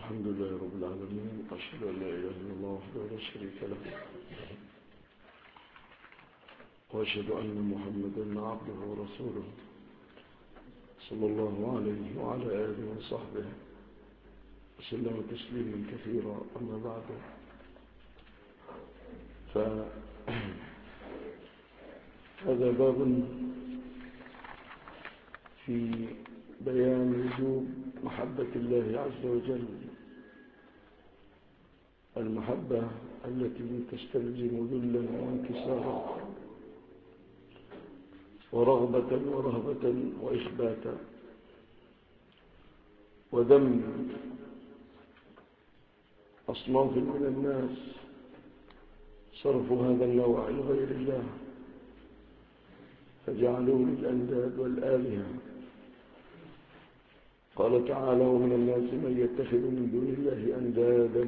الحمد لله رب العالمين، أشهد أن لا إله إلا الله وحده لا شريك له، وأشهد أن محمدا عبده ورسوله صلى الله عليه وعلى آله وصحبه وسلم تسليما كثيرا. أما بعد، فهذا باب في بيان وجوب محبة الله عز وجل، المحبة التي تستلزم ذلا وانكسارا ورغبة ورهبة وإخباتا وذم أصناف من الناس صرفوا هذا النوع لغير الله فجعلوه للأنداد والآلهة. قال تعالى: ومن الناس من يتخذ من دون الله أندادا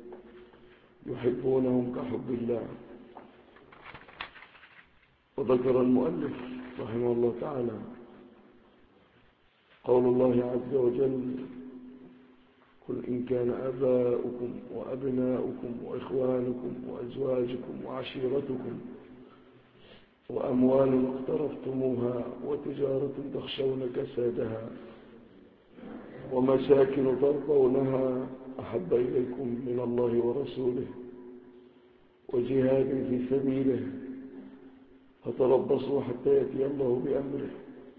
يحبونهم كحب الله. وذكر المؤلف رحمه الله تعالى قول الله عز وجل: قل إن كان آباؤكم وأبناؤكم وإخوانكم وأزواجكم وعشيرتكم وأموال اقترفتموها وتجارة تخشون كسادها ومساكن ترضونها أحب إليكم من الله ورسوله وجهاد في سبيله فتربصوا حتى يأتي الله بأمره.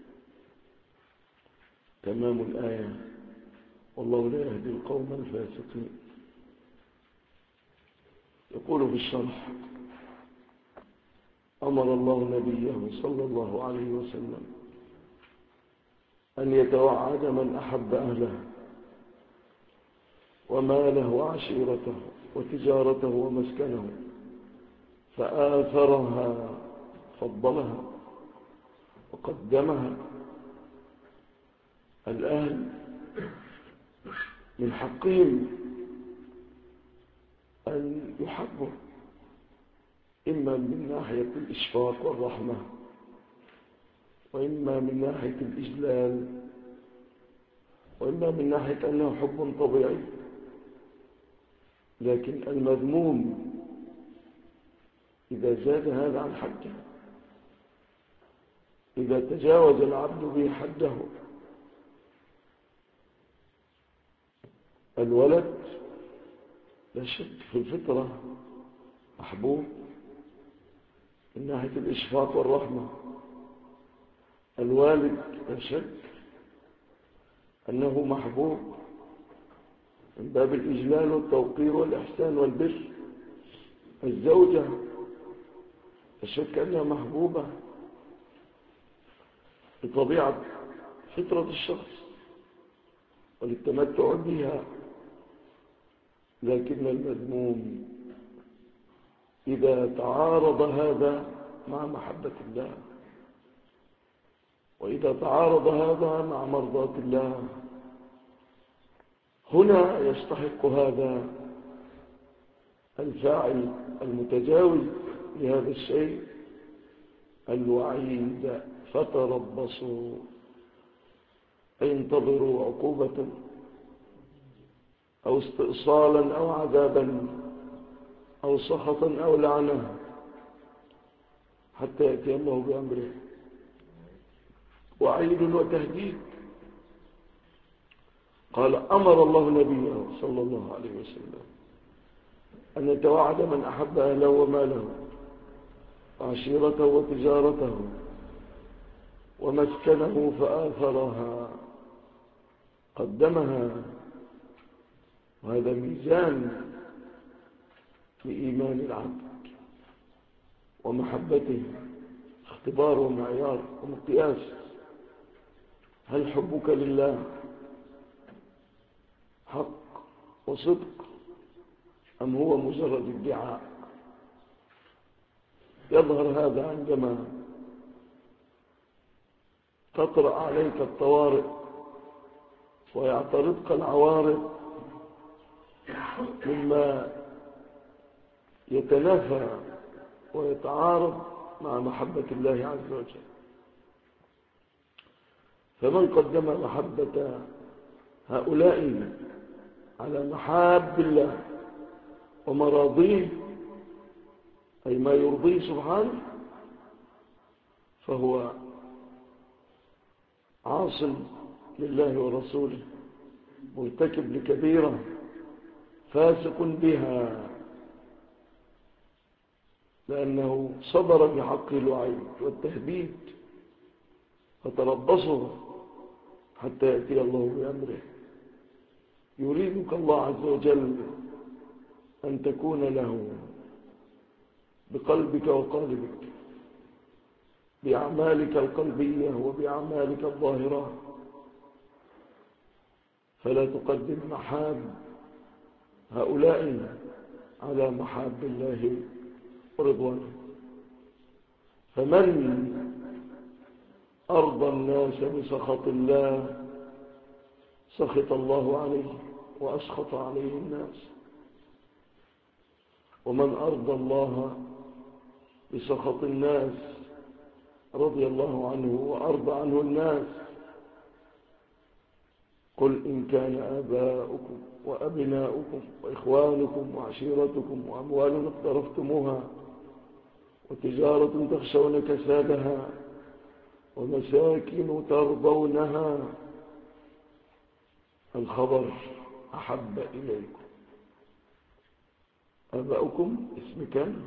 تمام الآية، والله لا يهدي القوم الفاسقين. يقول في الشرح: أمر الله نبيه صلى الله عليه وسلم أن يتوعد من أحب أهله وماله وعشيرته وتجارته ومسكنه فآثرها، فضلها وقدمها. الأهل من حقهم أن يحبوا، إما من ناحية الإشفاق والرحمة، وإما من ناحية الإجلال، وإما من ناحية أنه حب طبيعي. لكن المذموم إذا زاد هذا عن حده، إذا تجاوز العبد به حده. الولد لا شك في الفطرة محبوب من ناحية الإشفاق والرحمة. الوالد لا شك أنه محبوب من باب الإجلال والتوقير والإحسان والبر. الزوجة لا شك أنها محبوبة بطبيعة فطرة الشخص وللتمتع بها. لكن المذموم إذا تعارض هذا مع محبة الله، وإذا تعارض هذا مع مرضاة الله، هنا يستحق هذا الفاعل المتجاوز لهذا الشيء الوعيد: فتربصوا، أي انتظروا عقوبة أو استئصالا أو عذابا أو سخطا أو لعنة حتى يأتي الله بأمره. وعيد وتهديد. قال: أمر الله نبيه صلى الله عليه وسلم أن يتوعد من أحب أهله وماله وعشيرته وتجارته ومسكنه فآثرها، قدمها. وهذا ميزان لإيمان العبد ومحبته، اختبار ومعيار ومقياس. هل حبك لله حق وصدق أم هو مجرد ادعاء؟ يظهر هذا عندما تطرأ عليك الطوارئ ويعترضك العوارض مما يتنافى ويتعارض مع محبة الله عز وجل. فمن قدم محبة هؤلاء على محاب الله ومراضيه، أي ما يرضيه سبحانه، فهو عاصم لله ورسوله، مرتكب لكبيرة، فاسق بها، لأنه صبر بحق الوعيد والتهديد، فتربصوا حتى يأتي الله بأمره. يريدك الله عز وجل أن تكون له بقلبك وقالبك، بأعمالك القلبية وبأعمالك الظاهرة، فلا تقدم محاب هؤلاء على محاب الله ورضوانه. فمن أرضى الناس بسخط الله سخط الله عليه وأسخط عليه الناس، ومن أرضى الله بسخط الناس رضي الله عنه وأرضى عنه الناس. قل إن كان آباؤكم وأبناؤكم وإخوانكم وعشيرتكم وأموال اقترفتموها وتجارة تخشون كسادها ومساكن ترضونها، الخبر أحب إليكم. آباؤكم اسم كان،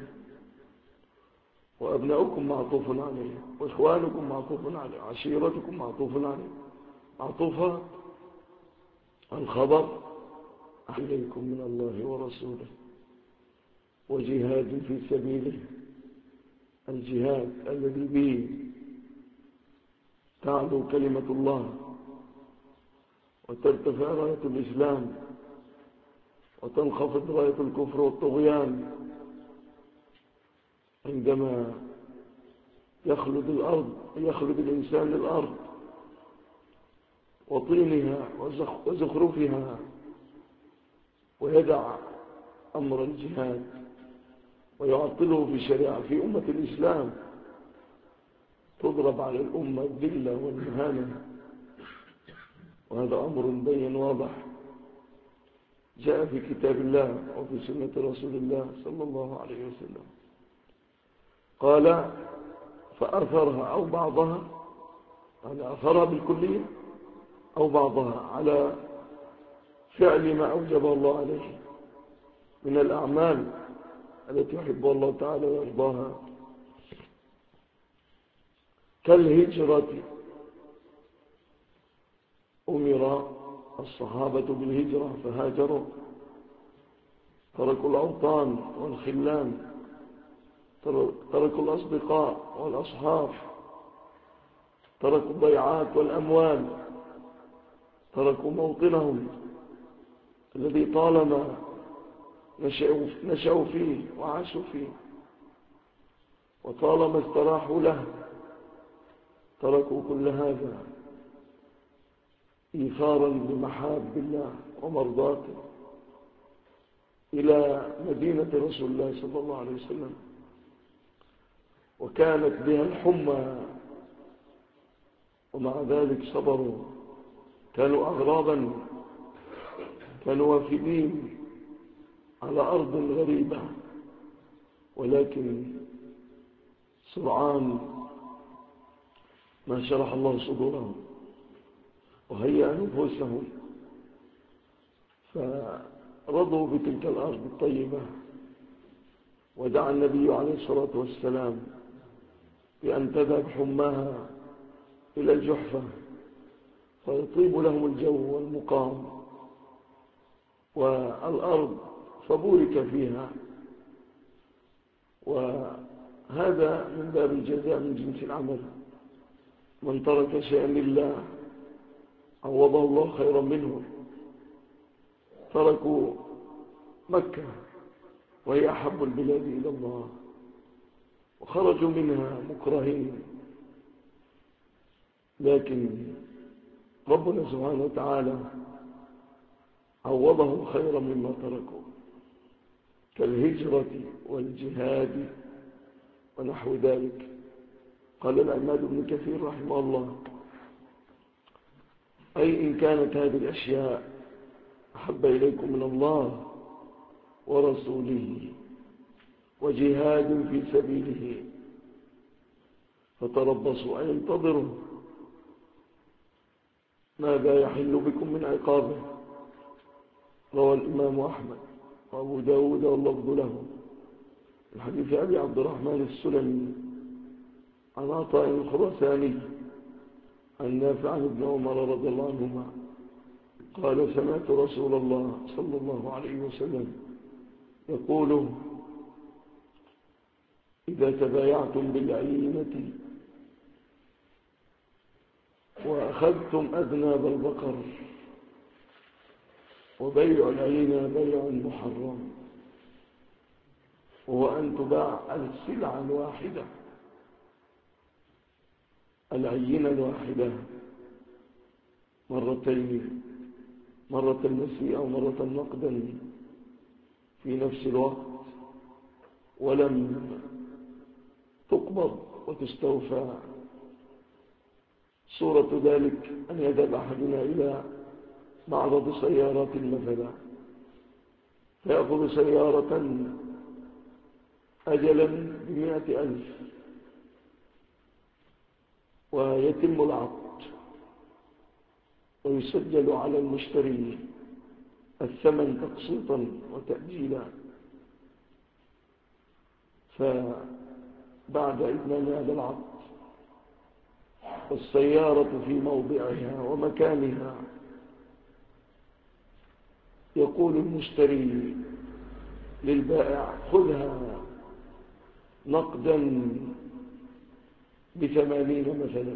وأبناؤكم معطوف عليه، وإخوانكم معطوف عليه، عشيرتكم معطوف عليه، معطوفة. الخبر إليكم من الله ورسوله وجهاد في سبيله، الجهاد الذي به تعلو كلمة الله وترتفع راية الإسلام وتنخفض راية الكفر والطغيان. عندما يخلد الإنسان الأرض وطينها وزخرفها ويدع أمر الجهاد ويعطله في الشريعة في أمة الإسلام، تضرب على الأمة الذلة والمهانة. وهذا أمر بين واضح جاء في كتاب الله وفي سنة رسول الله صلى الله عليه وسلم. قال فأثرها أو بعضها، يعني أثرها بالكلية أو بعضها على فعل ما أوجب الله عليه من الأعمال التي يحب الله تعالى ويرضاها، كالهجرة. أمر الصحابة بالهجرة فهاجروا، تركوا الأوطان والخلان، تركوا الأصدقاء والأصحاب، تركوا الضيعات والأموال، تركوا موطنهم الذي طالما نشأوا فيه وعاشوا فيه وطالما استراحوا له، تركوا كل هذا إيثارا لمحاب الله ومرضاته إلى مدينة رسول الله صلى الله عليه وسلم، وكانت بها الحمى ومع ذلك صبروا. كانوا أغرابا، كانوا وافدين على أرض غريبة، ولكن سرعان ما شرح الله صدورهم وهيأ نفوسهم، فرضوا بتلك الأرض الطيبة. ودعا النبي عليه الصلاة والسلام بأن تذهب حماها إلى الجحفة فيطيب لهم الجو والمقام والأرض، فبورك فيها. وهذا من باب الجزاء من جنس العمل. من ترك شيئا لله عوضه الله خيرا منه. تركوا مكة وهي أحب البلاد إلى الله وخرجوا منها مكرهين، لكن ربنا سبحانه وتعالى عوضهم خيرا مما تركوا، كالهجرة والجهاد ونحو ذلك. قال العماد بن كثير رحمه الله: أي إن كانت هذه الأشياء أحب إليكم من الله ورسوله وجهاد في سبيله فتربصوا أي انتظروا ماذا يحل بكم من عقابه. روى الإمام أحمد وأبو داود واللفظ له من حديث أبي عبد الرحمن السلمي عن عطاء الخراساني عن نافع عن ابن عمر رضي الله عنهما قال سمعت رسول الله صلى الله عليه وسلم يقول إذا تبايعتم بالعينة وأخذتم أذناب البقر، وبيع العينة بيع محرم، وهو أن تباع السلعة الواحدة، العينة الواحدة مرتين، مرة نسيئة ومرة نقدا في نفس الوقت، ولم تقبض وتستوفى. صورة ذلك أن يذهب أحدنا إلى معرض سيارات مثلا فيأخذ سيارة أجلا ب100,000 ويتم العقد ويسجل على المشتري الثمن تقسيطا وتأجيلا، فبعد إتمام هذا العقد والسيارة في موضعها ومكانها يقول المشتري للبائع خذها نقدا ب80 مثلا،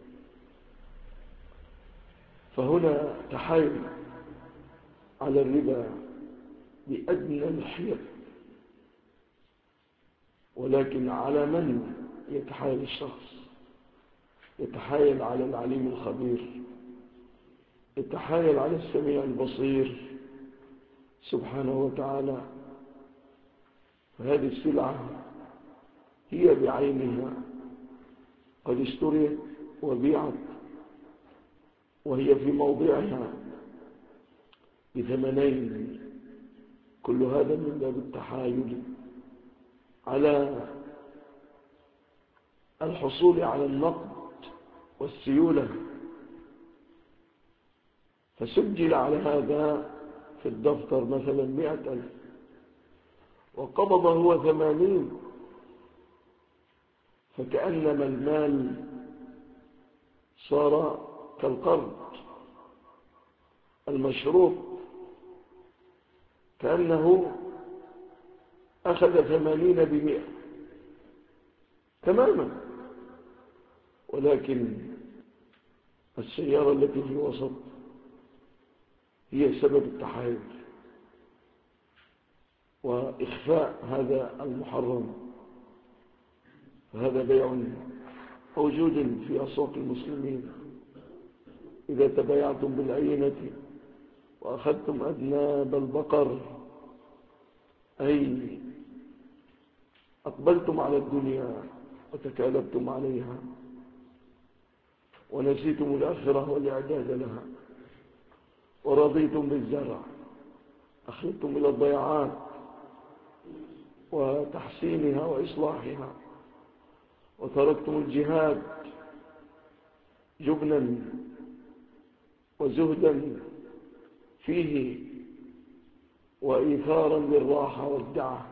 فهنا تحايل على الربا بأدنى الحيل. ولكن على من يتحايل الشخص؟ يتحايل على العليم الخبير، يتحايل على السميع البصير سبحانه وتعالى. فهذه السلعة هي بعينها قد اشتريت وبيعت وهي في موضعها ب8، كل هذا من باب التحايل على الحصول على النقد والسيولة. فسجل على هذا في الدفتر مثلا 100,000 وقبض هو 80، فكأنما المال صار كالقرض المشروط، كأنه أخذ 80 ب100 تماما. ولكن السيارة التي في الوسط هي سبب التحايل وإخفاء هذا المحرم. فهذا بيع موجود في أسواق المسلمين. إذا تبايعتم بالعينة وأخذتم أذناب البقر، أي أقبلتم على الدنيا وتكالبتم عليها ونسيتم الآخرة والإعداد لها، ورضيتم بالزرع، أخذتم إلى الضيعات وتحسينها وإصلاحها، وتركتم الجهاد جبنا وزهدا فيه وإيثارا للراحة والدعة،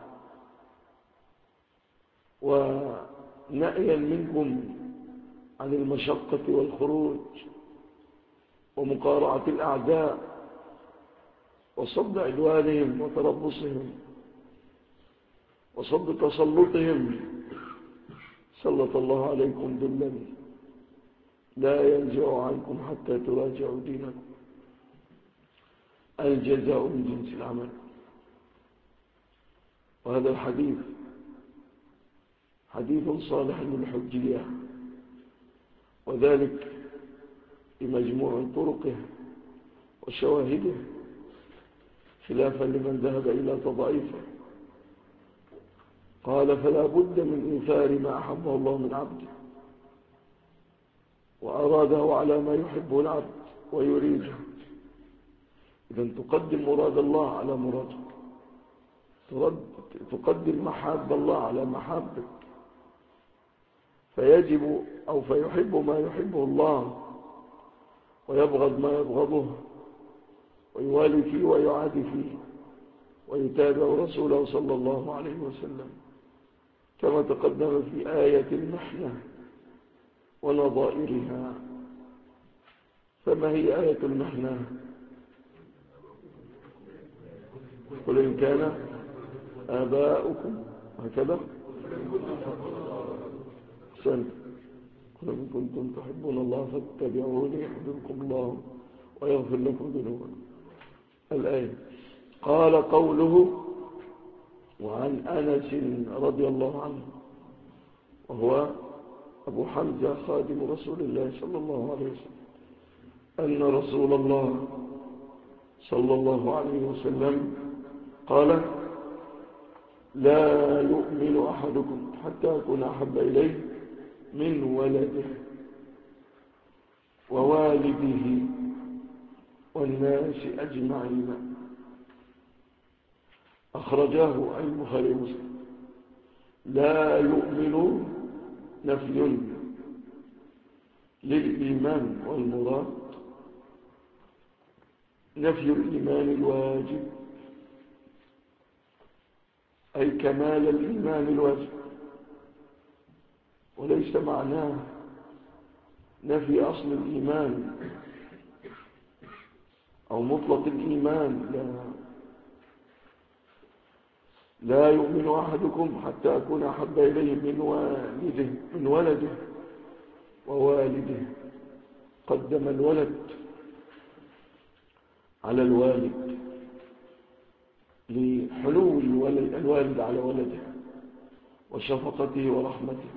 ونأيا منكم عن المشقة والخروج ومقارعة الأعداء وصد عدوانهم وتربصهم وصد تسلطهم، سلط الله عليكم ذلا لا ينزع عنكم حتى تراجعوا دينكم. الجزاء من جنس العمل. وهذا الحديث حديث صالح للحجية، وذلك بمجموع طرقه وشواهده، خلافا لمن ذهب إلى تضعيفه. قال فلا بد من إيثار ما أحبه الله من عبده وأراده على ما يحبه العبد ويريده، إذا تقدم مراد الله على مرادك، تقدم محاب الله على محابك، فيجب أو فيحب ما يحبه الله ويبغض ما يبغضه، ويوالي فيه ويعادي فيه، ويتابع رسوله صلى الله عليه وسلم كما تقدم في آية المحنة ونظائرها. فما هي آية المحنة؟ قل إن كان آباؤكم هكذا أحسنت، قل إن كنتم تحبون الله فاتبعوني يحببكم الله ويغفر لكم ذنوبكم. الآية. قال قوله: وعن أنس رضي الله عنه، وهو أبو حمزة خادم رسول الله صلى الله عليه وسلم، أن رسول الله صلى الله عليه وسلم قال: لا يؤمن أحدكم حتى أكون أحب إليه من ولده ووالده والناس أجمعين. أخرجاه البخاري ومسلم. لا يؤمن نفي للإيمان، والمراد نفي الإيمان الواجب، أي كمال الإيمان الواجب، وليس معناه نفي أصل الإيمان أو مطلق الإيمان. لا يؤمن أحدكم حتى أكون أحب إليه من ولده ووالده. قدم الولد على الوالد لحلو الوالد على ولده وشفقته ورحمته،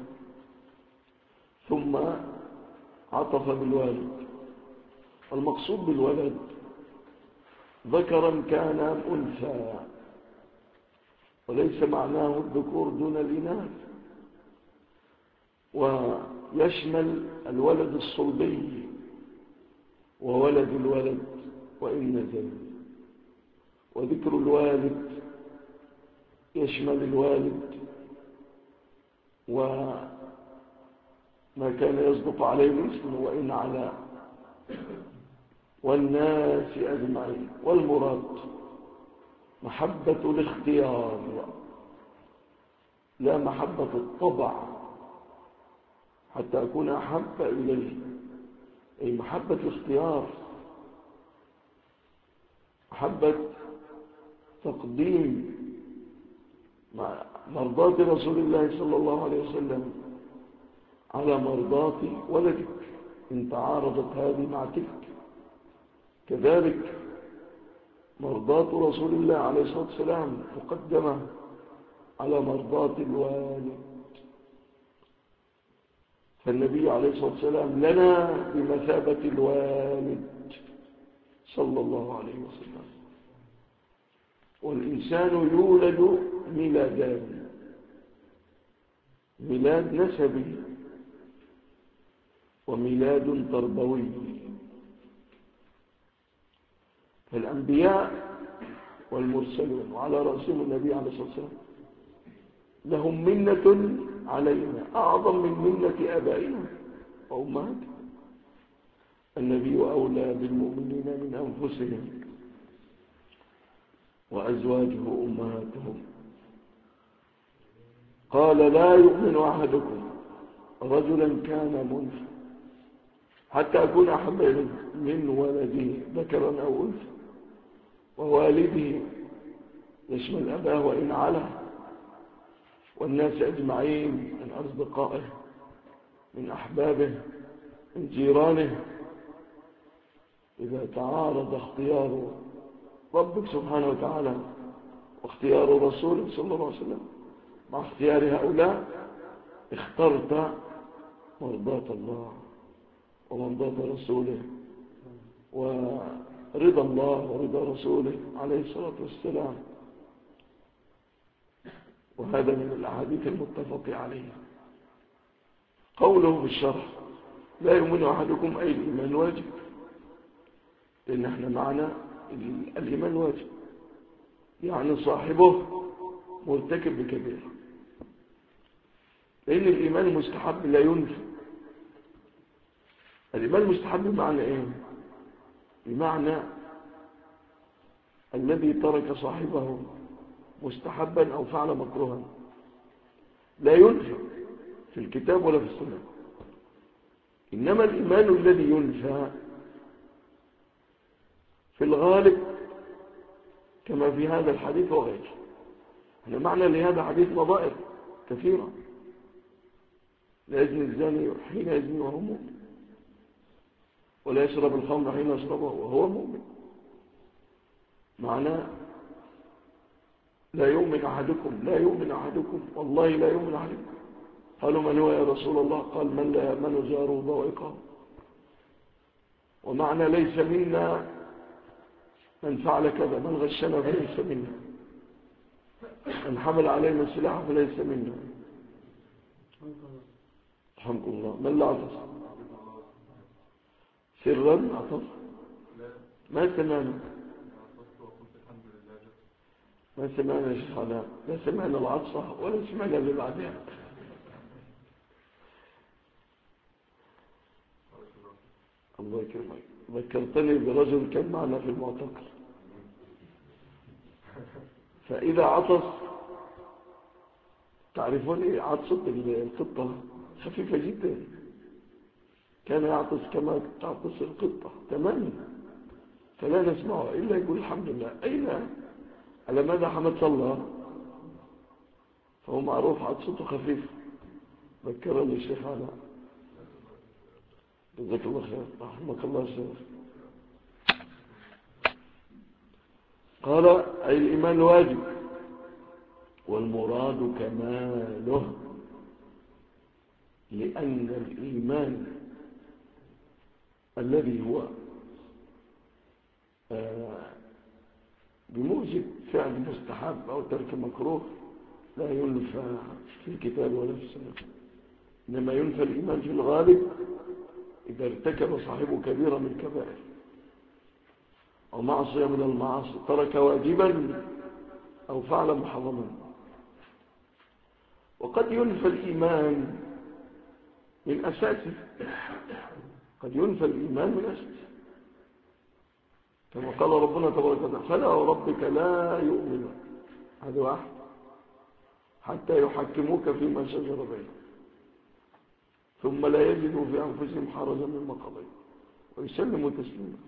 ثم عطف بالوالد. والمقصود بالولد ذكرا كان أم أنثى، وليس معناه الذكور دون الإناث، ويشمل الولد الصلبي وولد الولد وإن نزل. وذكر الوالد يشمل الوالد وما كان يصدق عليه الاسم وإن على، والناس أجمعين. والمراد محبة الاختيار لا محبة الطبع، حتى أكون أحب إليه، أي محبة الاختيار، محبة تقديم مرضاة رسول الله صلى الله عليه وسلم على مرضاة ولدك إن تعارضت هذه مع تلك. كذلك مرضاة رسول الله عليه الصلاة والسلام مقدمة على مرضاة الوالد، فالنبي عليه الصلاة والسلام لنا بمثابة الوالد صلى الله عليه وسلم. والإنسان يولد ميلادان: ميلاد نسبي وميلاد تربوي. فالأنبياء والمرسلون وعلى رأسهم النبي عليه الصلاة والسلام لهم منة علينا أعظم من منة آبائنا وأمهاتنا. النبي أولى بالمؤمنين من أنفسهم وأزواجه أمهاتهم. قال: لا يؤمن أحدكم رجلا كان منفا حتى أكون أحب إليه من ولده ذكرا أو أنثى ووالده يشمل أباه وإن علا، والناس أجمعين من أصدقائه من أحبابه من جيرانه. إذا تعارض اختيار ربك سبحانه وتعالى واختيار رسوله صلى الله عليه وسلم مع اختيار هؤلاء، اخترت مرضاة الله ومرضاة رسوله ورضا الله ورضا رسوله عليه الصلاة والسلام. وهذا من الأحاديث المتفق عليها. قوله في الشرح: لا يؤمن أحدكم، أي الإيمان واجب، لأن احنا معنا الإيمان واجب، يعني صاحبه مرتكب بكبيرة، لأن الإيمان مستحب لا ينفى. الإيمان مستحب بمعنى إيه؟ بمعنى الذي ترك صاحبه مستحبا أو فعل مكروها لا ينفى في الكتاب ولا في السنة. إنما الإيمان الذي ينفى في الغالب كما في هذا الحديث وغيره. احنا معنى لهذا الحديث نظائر كثيرة. لا يزني الزاني حين يزني وهو مؤمن، ولا يشرب الخمر حين يشربه وهو مؤمن. معناه لا يؤمن أحدكم والله لا يؤمن أحدكم. قالوا من هو يا رسول الله؟ قال من لا يأمن جاره ضائقه. ومعنى ليس منا من فعل كذا، من غشنا فليس منا، من حمل علينا السلاح فليس منا. الحمد لله. من لا عطس سرا عطس ما سمعنا يا شيخ علاء، لا سمعنا العطسة ولا سمعنا اللي بعدها. الله يكرمك. ذكرتني برجل كان معنا في المعتقل، فإذا عطس، تعرفون إيه عطسة القطة؟ خفيفة جدا. كان يعطس كما تعطس القطة تماما، فلا نسمعه إلا يقول الحمد لله. أين على ماذا حمد صلى؟ فهو معروف عطسته خفيفة. ذكرني الشيخ علاء، جزاك الله خير، رحمك الله الشيخ. قال أي الإيمان واجب، والمراد كماله، لأن الإيمان الذي هو بموجب فعل مستحب أو ترك مكروه لا ينفى في الكتاب ولا في السنة. إنما ينفى الإيمان في الغالب إذا ارتكب صاحبه كبيرة من كبائر أو معصية من المعاصي، ترك واجبا أو فعل محرما. وقد ينفى الإيمان من أساسه، قد ينفى الإيمان من أساسه، كما قال ربنا تبارك وتعالى فلا وربك لا يؤمنون، هذا واحد، حتى يحكموك فيما شجر بينهم ثم لا يجدوا في أنفسهم حرجا مما قضيت ويسلموا تسليما.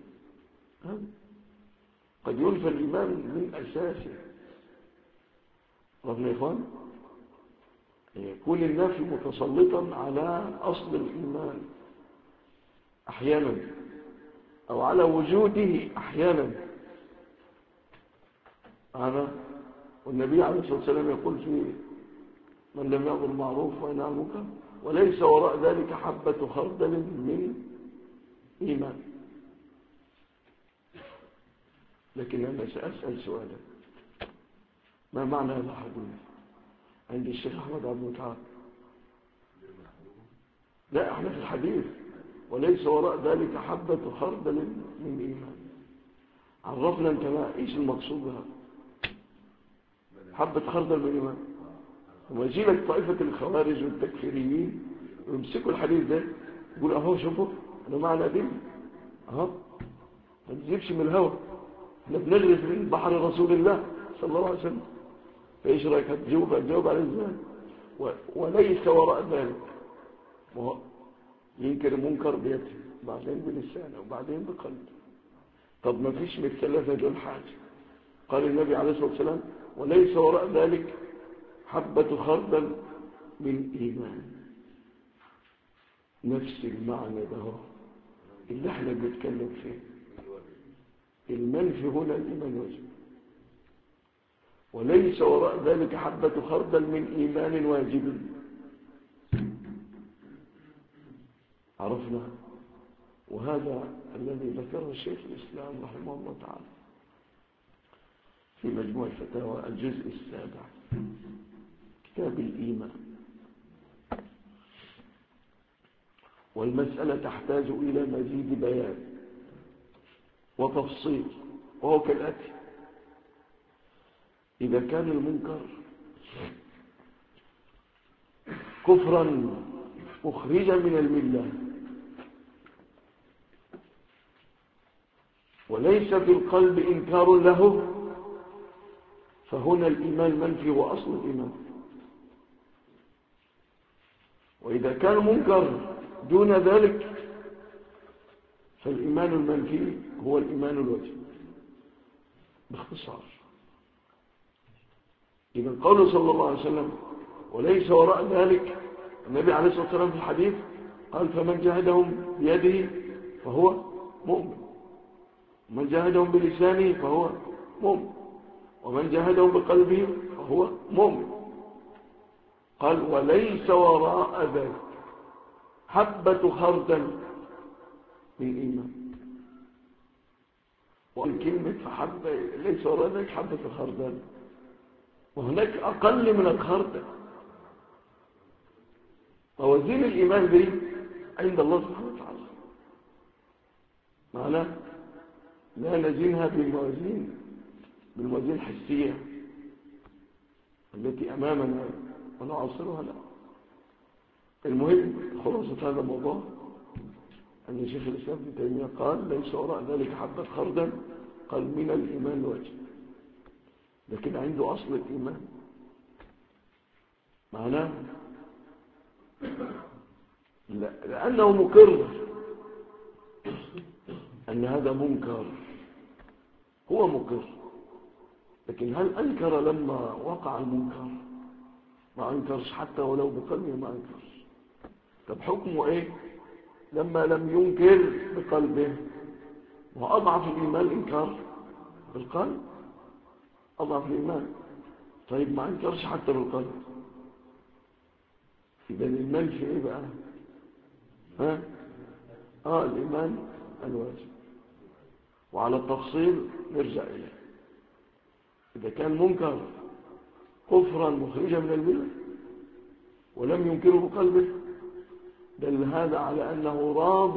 قد ينفى الإيمان من أساسه. ربنا يا إخوان، يكون النافي متسلطا على أصل الإيمان أحيانا، أو على وجوده أحيانا. والنبي عليه الصلاة والسلام يقول في من لم يأمر بالمعروف وينهى عن المنكر وليس وراء ذلك حبة خردل من إيمان. لكن أنا سأسأل سؤالا، ما معنى هذا الحديث عند الشيخ أحمد عبد المتعال؟ لا، احنا في الحديث وليس وراء ذلك حبة خردل من إيمان. عرفنا انت ما ايش المقصود بها حبة خردل من إيمان؟ وما يجي لك طائفة الخوارج والتكفيريين ويمسكوا الحديث ده يقول اهو شوفوا انا معنى دي اهو، ما تجيبش من الهوى، احنا بنغرف من بحر رسول الله صلى الله عليه وسلم. فايش رايك؟ هتجاوب عليه ازاي؟ وليس وراء ذلك ينكر المنكر بيده، بعدين بلسانه وبعدين بقلبه. طب ما فيش من الثلاثه دول حاجه. قال النبي عليه الصلاه والسلام وليس وراء ذلك حبة خردل من إيمان. نفس المعنى ده اللي احنا بنتكلم فيه. المنفي هنا الإيمان واجب، وليس وراء ذلك حبة خردل من إيمان واجب. عرفنا؟ وهذا الذي ذكره الشيخ الإسلام رحمه الله تعالى في مجموع الفتاوى الجزء السابع كتاب الإيمان. والمسألة تحتاج إلى مزيد بيان وتفصيل وهو كالآتي: إذا كان المنكر كفرا مخرجا من الملة وليس في القلب إنكار له، فهنا الإيمان منفي وأصل الإيمان. وإذا كان منكر دون ذلك فالإيمان المنفي هو الإيمان الواجب باختصار. إذا قوله صلى الله عليه وسلم وليس وراء ذلك، النبي عليه الصلاة والسلام في الحديث قال: فمن جاهدهم بيده فهو مؤمن، ومن جاهدهم بلسانه فهو مؤمن، ومن جاهدهم بقلبه فهو مؤمن. قال: وليس وراء ذلك حبة خردل من إيمان. والكلمة فحبة ليس وراء ذلك حبة الخردل، وهناك أقل من الخردل. موازين الإيمان دي عند الله سبحانه وتعالى، معناه لا نزينها بالموازين الحسية التي أمامنا ونعاصرها، لا. المهم خلاصة هذا الموضوع أن شيخ الإسلام ابن تيمية قال: ليس وراء ذلك حبة خردل، قال من الإيمان واجب، لكن عنده أصل الإيمان. معناه لأنه مقر أن هذا منكر، هو مقر، لكن هل أنكر لما وقع المنكر؟ ما أنكرش، حتى ولو بقلبه ما أنكرش. طب حكمه إيه لما لم ينكر بقلبه؟ وأضعف الإيمان الإنكار بالقلب، أضعف الإيمان. طيب ما أنكرش حتى بالقلب، إذا الإيمان في إيه بقى؟ الإيمان الواجب. وعلى التفصيل نرجع إليه. إذا كان منكر كفرا مخرجا من الملة ولم ينكره بقلبه، دل هذا على أنه راض.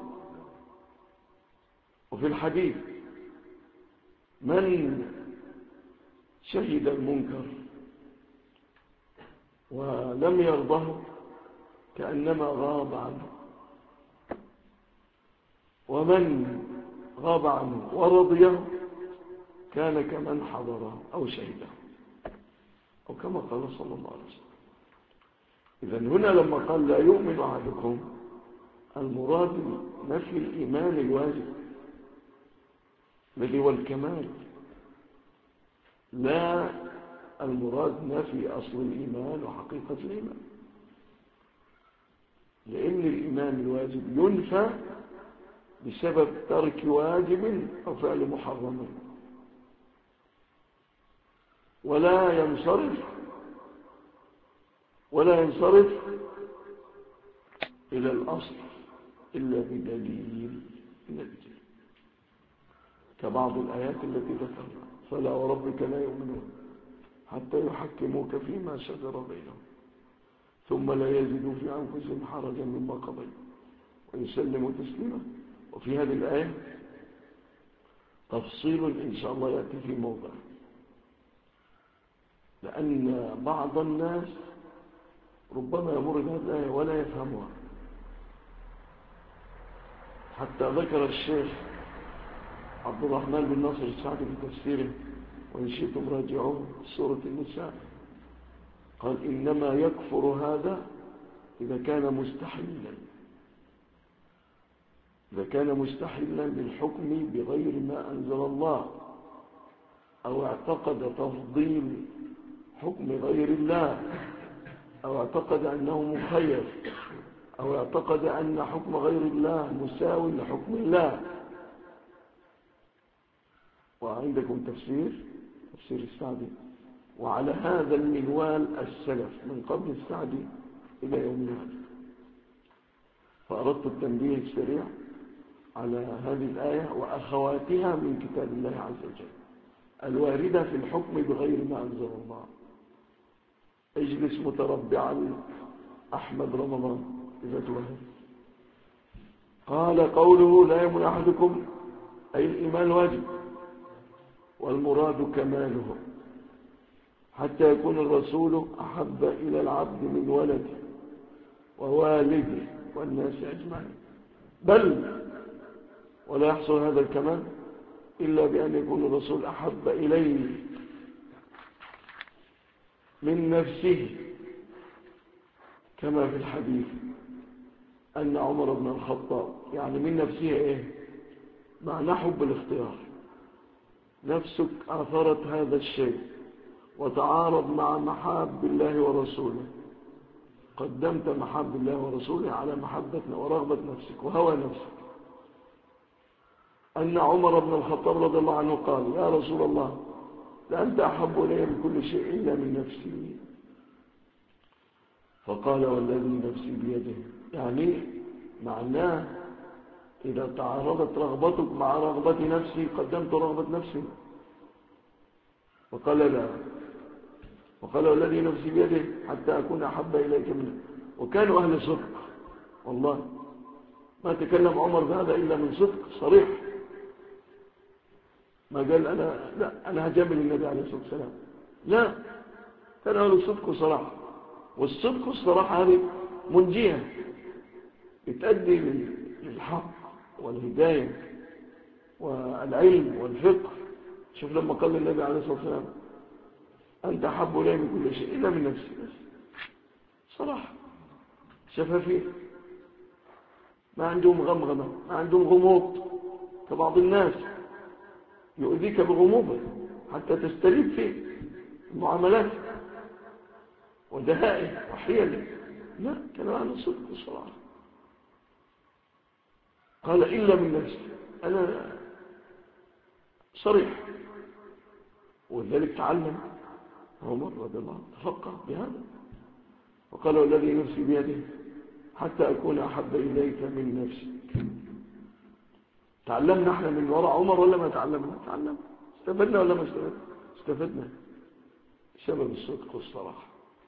وفي الحديث: من شهد المنكر ولم يرضه كأنما غاب عنه، ومن غاب عنه ورضيه كان كمن حضره أو شهده، أو كما قال صلى الله عليه وسلم. إذن هنا لما قال لا يؤمن أحدكم، المراد نفي الإيمان الواجب الذي هو الكمال، لا المراد نفي أصل الإيمان وحقيقة الإيمان، لأن الإيمان الواجب ينفى بسبب ترك واجب أو فعل محرم، ولا ينصرف إلى الأصل إلا بدليل كبعض الآيات التي ذكرنا: فلا وربك لا يؤمنون حتى يحكموك فيما شجر بينهم ثم لا يجدوا في أنفسهم حرجا مما قضيت ويسلموا تسليما. وفي هذه الآية تفصيل إن شاء الله يأتي في موضع، لأن بعض الناس ربما يمر بهذه الآية ولا يفهمها. حتى ذكر الشيخ عبد الرحمن بن ناصر السعدي في تفسيره، وإن شئتم راجعوه سورة النساء، قال: إنما يكفر هذا إذا كان مستحلا بالحكم بغير ما أنزل الله، أو اعتقد تفضيل حكم غير الله، أو اعتقد أنه مخير، أو اعتقد أن حكم غير الله مساوي لحكم الله. وعندكم تفسير السعدي، وعلى هذا المنوال السلف من قبل السعدي إلى يومنا هذا. فأردت التنبيه السريع على هذه الآية وأخواتها من كتاب الله عز وجل الواردة في الحكم بغير ما أنزل الله. اجلس متربعا أحمد رمضان إذا توهد. قال: قوله لا يؤمن أحدكم أي الإيمان الواجب، والمراد كماله، حتى يكون الرسول أحب إلى العبد من ولده ووالده والناس أجمعين، بل ولا يحصل هذا الكمال إلا بأن يكون الرسول أحب إليه من نفسه، كما في الحديث أن عمر بن الخطاب، يعني من نفسه إيه؟ معنى حب الاختيار، نفسك آثرت هذا الشيء وتعارض مع محاب الله ورسوله، قدمت محاب الله ورسوله على محبتنا ورغبة نفسك وهوى نفسك. أن عمر بن الخطاب رضي الله عنه قال: يا رسول الله، لأنت أحب إلي من كل شيء إلا من نفسي. فقال: والذي نفسي بيده، يعني معناه إذا تعارضت رغبتك مع رغبة نفسي قدمت رغبة نفسي. وقال: لا. وقال: والذي نفسي بيده حتى أكون أحب إليك منه. وكانوا أهل صدق والله، ما تكلم عمر بهذا إلا من صدق صريح، ما قال أنا هجامل النبي عليه الصلاة والسلام، لا، كان أهل صدق وصراحة. والصدق والصراحة هذه منجية بتؤدي للحق والهداية والعلم والفقه. شوف لما قال النبي عليه الصلاة والسلام: أنت أحب إلي من كل شيء إلا من نفسي، صراحة شفافية، ما عندهم غمغمة، ما عندهم غموض كبعض الناس يؤذيك بغموضه حتى تستريب فيه المعاملات ودهائه وحيله. لا، كان أهل الصدق والصراحة. قال: إلا من نفسي، أنا صريح. ولذلك تعلم عمر رضي الله عنه، تفقه بهذا، وقال: والذي نفسي بيده حتى أكون أحب إليك من نفسي. تعلمنا احنا من وراء عمر ولا ما تعلمنا؟ تعلمنا. استفدنا ولا ما استفدنا؟ استفدنا بسبب الصدق والصراحة.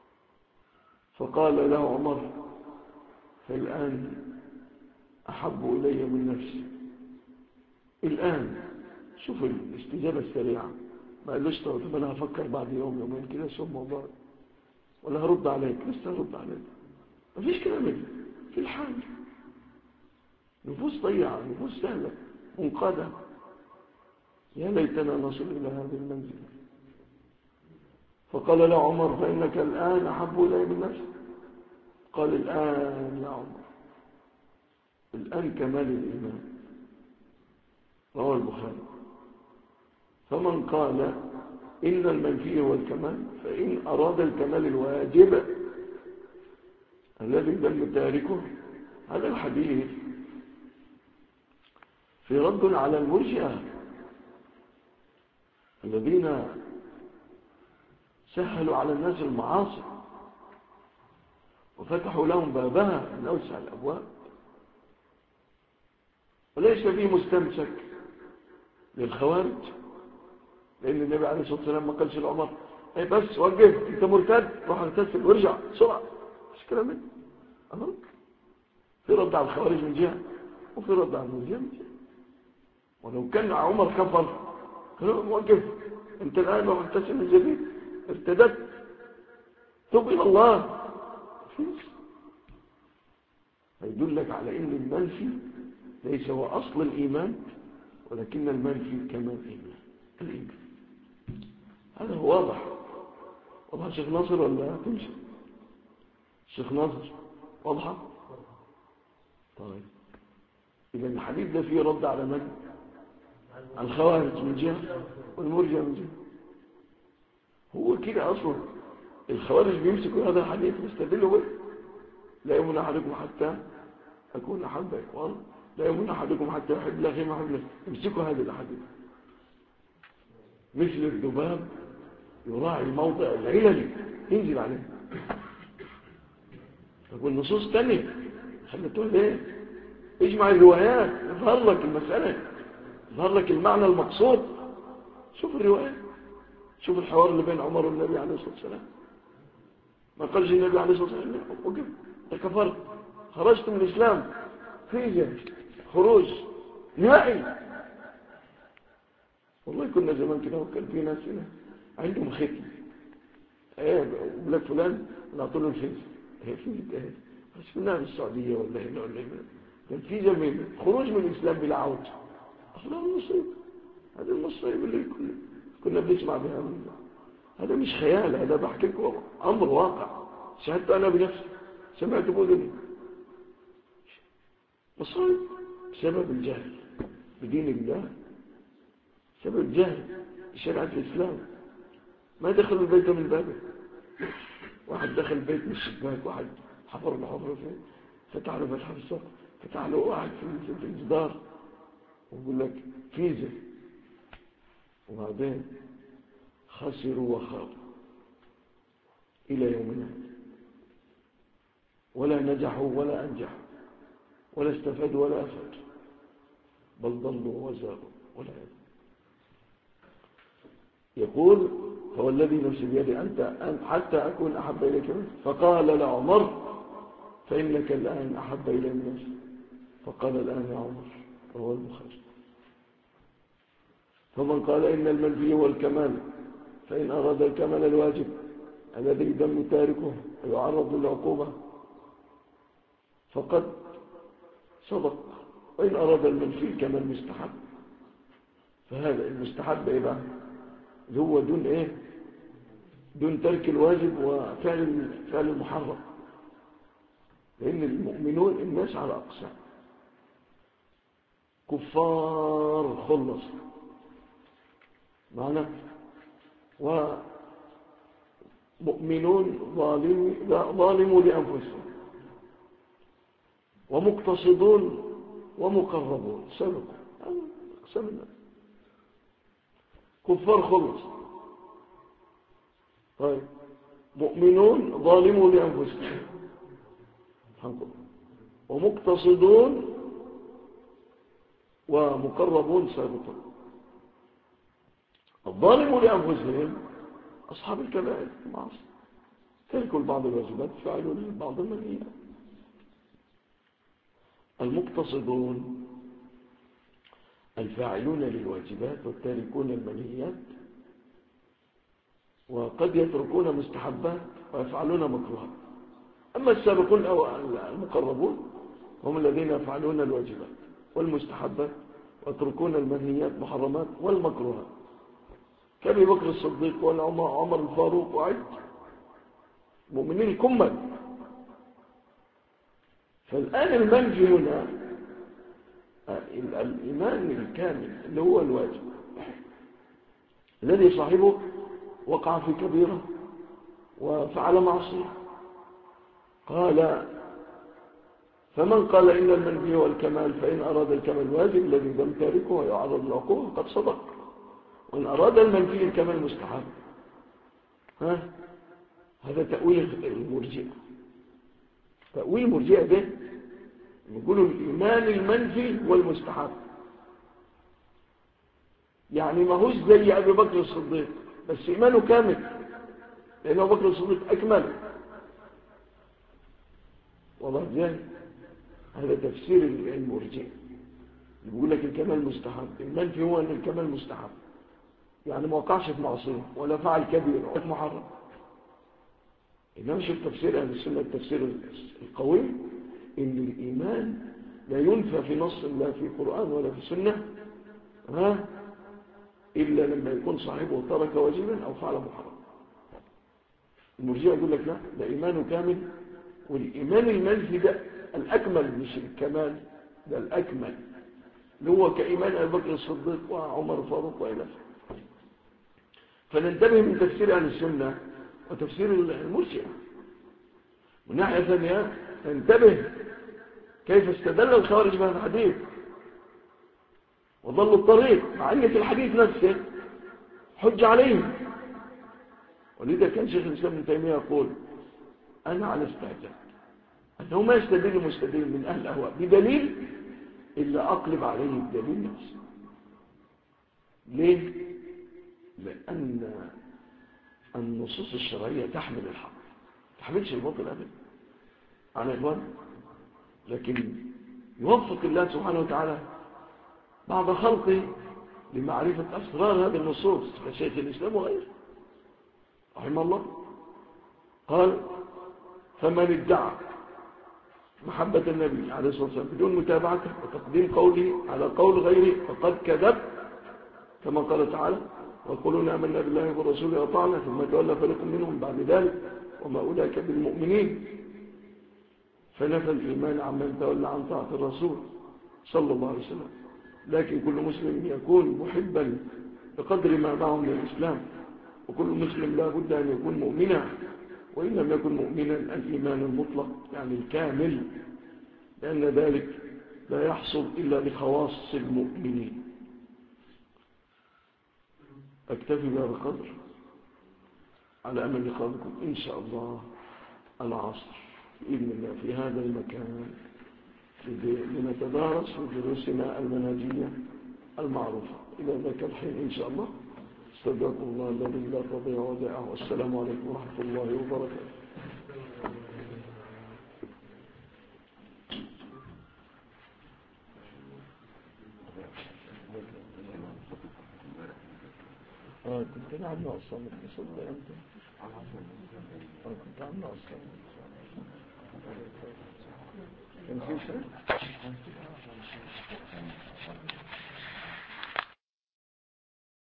فقال له عمر: فالآن أحب إلي من نفسي. الآن شوف الاستجابة السريعة، ما قالوش طب أنا هفكر بعد يومين كده ثم والله، ولا هرد عليك، لسه هرد عليك، ما فيش كلام منه في الحال. نفوس ضيعة، نفوس سهلة منقادة. يا ليتنا نصل إلى هذه المنزلة. فقال له عمر: فإنك الآن أحب إلي من نفسي. قال: الآن يا عمر، الآن كمال الإيمان. رواه البخاري. فمن قال إن المنفي هو الكمال، فإن أراد الكمال الواجب الذي لم تاركه. هذا الحديث في رد على المرجئة الذين سهلوا على الناس المعاصي وفتحوا لهم بابها من أوسع الأبواب، وليس فيه مستمسك للخوارج، لأن النبي عليه الصلاة والسلام ما قالش لعمر: اي بس وقف، انت مرتد، روح اغتسل وارجع بسرعة. مش كلام منه. في رد على الخوارج من جهة، وفي رد على المرجئة من جهة. ولو كان عمر كفر قالوا: وقف، انت الآن روح اغتسل من جديد، ارتدت، تب إلى الله. فيدلك على ان المنفي ليس هو أصل الإيمان، ولكن المنفي كمان الإيمان. هذا هو واضح. واضح الشيخ ناصر ولا تمشي؟ الشيخ ناصر واضحة؟ طيب، إذا الحديث ده فيه رد على من؟ على الخوارج من جهة والمرجئة من جهة. هو كده أصلا الخوارج بيمسكوا هذا الحديث ويستدلوا به: لا يؤمن أحدكم حتى أكون أحب إخوان، لا يؤمن أحدكم حتى يحب لأخيه ما يحب نفسه. يمسكوا هذه الأحاديث مثل الذباب يراعي الموضع العللي ينزل عليه. والنصوص تانية خلتوها ليه؟ اجمع الروايات يظهر لك المسألة، يظهر لك المعنى المقصود. شوف الروايات، شوف الحوار اللي بين عمر والنبي عليه الصلاة والسلام. ما قالش النبي عليه الصلاة والسلام: وقف، انت كفرت، خرجت من الإسلام، فيه خروج نهائي. والله كنا زمان كده، وكان في ناس هنا عندهم ختم، ولاد فلان نعطي له الفيزا، هي فيزا ايه؟ بس منها من السعودية ولا هنا ولا هنا، كان فيزا من خروج من الإسلام بلا عودة. أصلا المصيب، هذا المصيب اللي كنا بنسمع بها منه. هذا مش خيال، هذا بحكي لكم أمر واقع، شاهدت أنا بنفسي، سمعت بودني. مصيب بسبب الجهل بدين الله، بسبب الجهل بشريعة الإسلام. ما دخلوا البيت من بابه، واحد دخل البيت من الشباك، واحد حفر له حفرة فيه، فتح له فتحة في السقف، فتح له واحد في الجدار، ويقول لك فيزا. وبعدين خسروا وخابوا إلى يومنا، ولا نجحوا ولا أنجحوا ولا استفادوا ولا أفادوا، بل ضلوا وزاغوا ولا يدروا. يقول هو الذي نفسي بيدي أنت حتى أكون أحب إليك منه. فقال لعمر فإنك الآن أحب إلي من نفسي. فقال الآن يا عمر، رواه البخاري. فمن قال إن المنفي هو الكمال، فإن أراد الكمال الواجب الذي يدم تاركه ويعرض للعقوبة فقد صدق، وإن أراد المنفي الكمال مستحب، فهذا المستحب إيه بقى؟ هو دون إيه؟ دون ترك الواجب وفعل المحرم. لأن المؤمنون الناس على أقسام: كفار خلص معنا، ومؤمنون ظالموا لأنفسهم، ومقتصدون ومقربون سبقوا. أقسام الناس كفار خلص. طيب مؤمنون ظالموا لأنفسهم ومقتصدون ومقربون سابقون. الظالمون لأنفسهم أصحاب الكبائر المعاصي، تركوا بعض الواجبات، فعلوا بعض المنهيات. المقتصدون الفاعلون للواجبات والتاركون المنهيات، وقد يتركون مستحبات ويفعلون مكروهات. أما السابقون أو المقربون هم الذين يفعلون الواجبات والمستحبات ويتركون المنهيات محرمات والمكروهات، كأبي بكر الصديق وعمر الفاروق وعد مؤمنين الكمل. فالآن المنفي هنا الإيمان الكامل اللي هو الواجب، الذي صاحبه وقع في كبيرة وفعل معصية. قال فمن قال إن المنفي هو الكمال، فإن أراد الكمال الواجب الذي لم تاركه ويعرض للعقوبة قد صدق، وإن أراد المنفي الكمال مستحب. هذا تأويل المرجئة. تأويل المرجئة ده يقولوا الإيمان المنفي والمستحب، يعني ما هوش زي أبي بكر الصديق بس إيمانه كامل، لأن أبي بكر الصديق أكمل. والله ازاي؟ هذا تفسير المرجئة اللي بيقول لك الكمال مستحب. المنفي هو أن الكمال مستحب، يعني ما وقعش في معصية ولا فعل كبير ولا محرم. إنما شوف تفسير أهل السنة، التفسير القوي إن الإيمان لا ينفى في نص لا في قرآن ولا في سنة إلا لما يكون صاحبه ترك واجبا أو فعل محرم. المرجئة يقول لك لا، ده إيمانه كامل، والإيمان المنفي ده الأكمل مش الكمال، ده الأكمل اللي هو كإيمان أبي بكر الصديق وعمر الفاروق وإلى آخره. فننتبه من تفسير أهل السنة وتفسير المرجئة. من ناحية ثانية ننتبه كيف استدل الخوارج بهذا الحديث وضلوا الطريق، مع أن في الحديث نفسه حج عليهم. ولذا كان شيخ الإسلام ابن تيمية يقول أنا على استعجاب أنه ما يستدل مستدل من أهل الأهواء بدليل إلا أقلب عليه الدليل نفسه. ليه؟ لأن النصوص الشرعية تحمل الحق، تحملش الباطل أبدا على إخوان. لكن يوفق الله سبحانه وتعالى بعض خلقه لمعرفة أسرار هذه النصوص كشيخ الإسلام وغيره رحمه الله. قال فمن ادعى محبة النبي عليه الصلاة والسلام بدون متابعته وتقديم قوله على قول غيره فقد كذب، كما قال تعالى ويقولون آمنا بالله ورسوله وأطعنا ثم تولى فريق منهم بعد ذلك وما أولئك بالمؤمنين، فنفى الإيمان عمن تولى عن طاعة الرسول صلى الله عليه وسلم. لكن كل مسلم يكون محبا بقدر ما معه من الإسلام، وكل مسلم لا بد أن يكون مؤمنا، وإن لم يكن مؤمنا الإيمان المطلق يعني الكامل، لأن ذلك لا يحصل إلا لخواص المؤمنين. أكتفي بهذا القدر على أمل لقاءكم إن شاء الله العصر بإذن الله في هذا المكان لنتدارس في دروسنا المنهجية المعروفة. إلى ذاك الحين إن شاء الله استودعكم الله الذي لا تضيع ودائعه، والسلام عليكم ورحمة الله وبركاته. كنت نعم ناقصة متصدى أنت كنت نعم ناقصة كان في شيء